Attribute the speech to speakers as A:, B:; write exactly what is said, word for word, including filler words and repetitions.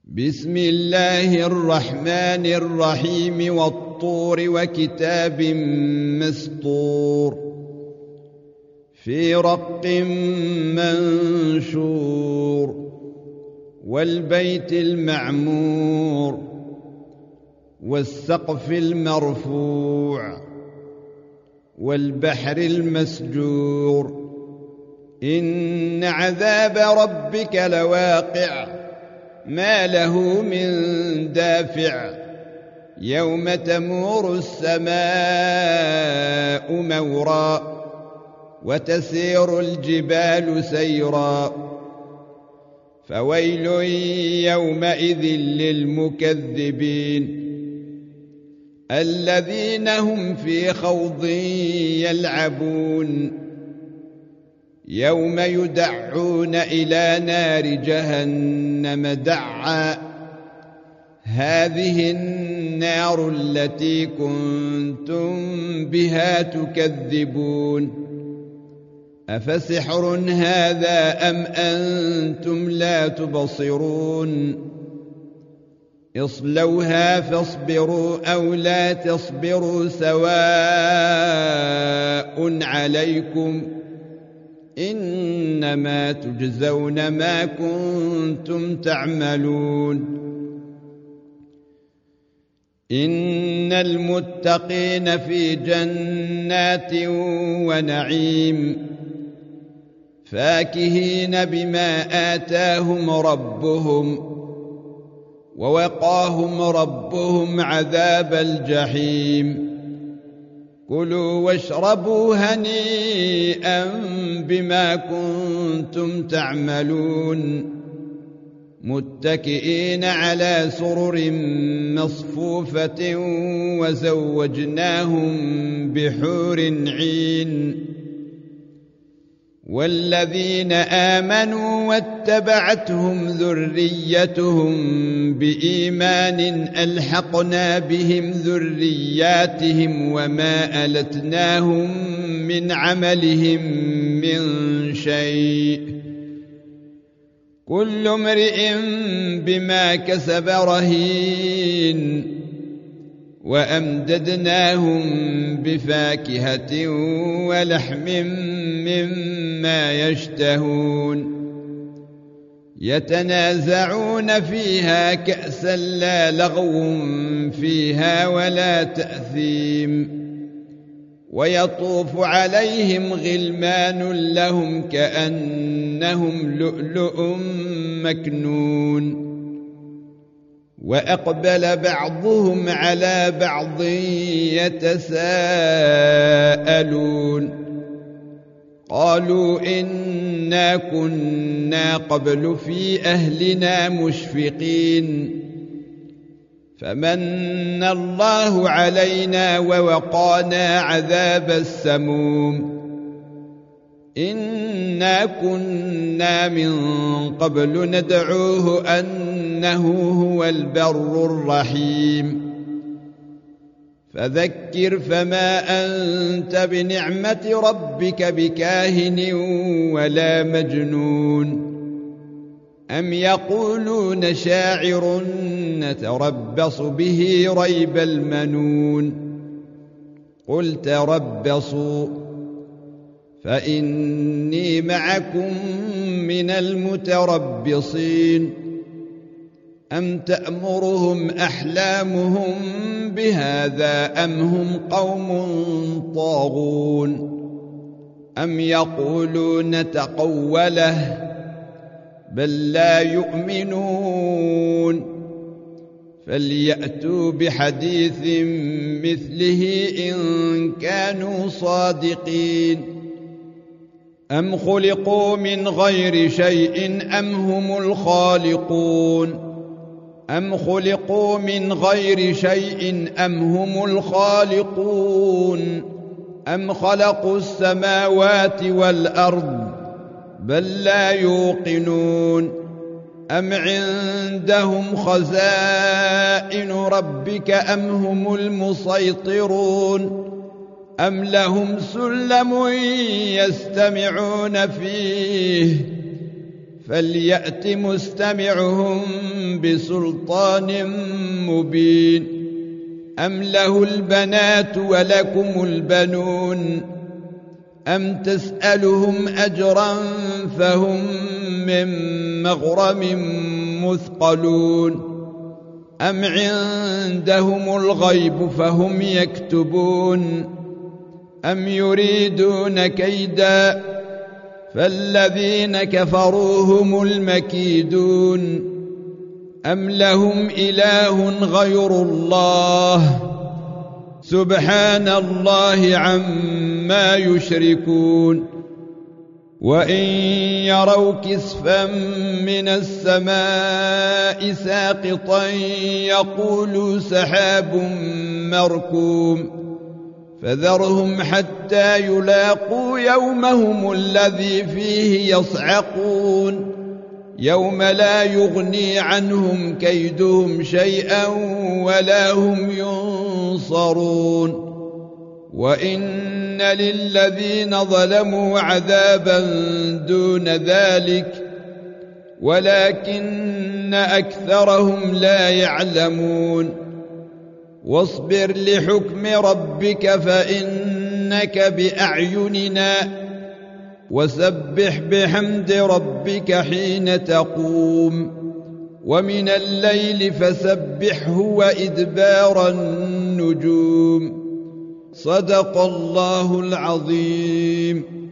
A: بسم الله الرحمن الرحيم والطور وكتاب مسطور في رق منشور والبيت المعمور والسقف المرفوع والبحر المسجور إن عذاب ربك لواقع ما له من دافع يوم تمور السماء مورا وتسير الجبال سيرا فويل يومئذ للمكذبين الذين هم في خوض يلعبون يوم يدعون إلى نار جهنم دعا هذه النار التي كنتم بها تكذبون أفسحر هذا أم أنتم لا تبصرون اصلوها فاصبروا أو لا تصبروا سواء عليكم إنما تجزون ما كنتم تعملون إن المتقين في جنات ونعيم فاكهين بما آتاهم ربهم ووقاهم ربهم عذاب الجحيم كلوا واشربوا هنيئا بما كنتم تعملون متكئين على سرر مصفوفة وزوجناهم بحور عين والذين آمنوا واتبعتهم ذريتهم بإيمان ألحقنا بهم ذرياتهم وما ألتناهم من عملهم من شيء كل امرئ بما كسب رهين وأمددناهم بفاكهة ولحم مما يشتهون يتنازعون فيها كأسا لا لغو فيها ولا تأثيم ويطوف عليهم غلمان لهم كأنهم لؤلؤ مكنون وأقبل بعضهم على بعض يتساءلون قالوا إنا كنا قبل في أهلنا مشفقين فمن الله علينا ووقانا عذاب السموم إنا كنا من قبل ندعوه أنه هو البر الرحيم فذكر فما أنت بنعمة ربك بكاهن ولا مجنون أم يقولون شاعر نتربص به ريب المنون قل تربصوا فإني معكم من المتربصين أم تأمرهم أحلامهم بهذا أم هم قوم طاغون أم يقولون تقوله بل لا يؤمنون فليأتوا بحديث مثله إن كانوا صادقين أم خلقوا من غير شيء أم هم الخالقون أم خلقوا من غير شيء أم هم الخالقون أم خلقوا السماوات والأرض بل لا يوقنون أم عندهم خزائن ربك أم هم المسيطرون أم لهم سلم يستمعون فيه فليأت مستمعهم بسلطان مبين أم له البنات ولكم البنون أم تسألهم أجرا فهم من مغرم مثقلون أم عندهم الغيب فهم يكتبون أم يريدون كيدا فالذين كفروا هم المكيدون أم لهم إله غير الله سبحان الله عما يشركون وإن يروا كسفا من السماء ساقطا يقولوا سحاب مركوم فذرهم حتى يلاقوا يومهم الذي فيه يصعقون يوم لا يغني عنهم كيدهم شيئا ولا هم ينصرون وإن للذين ظلموا عذابا دون ذلك ولكن أكثرهم لا يعلمون واصبر لحكم ربك فإنك بأعيننا وسبح بحمد ربك حين تقوم ومن الليل فسبحه وإدبار النجوم صدق الله العظيم.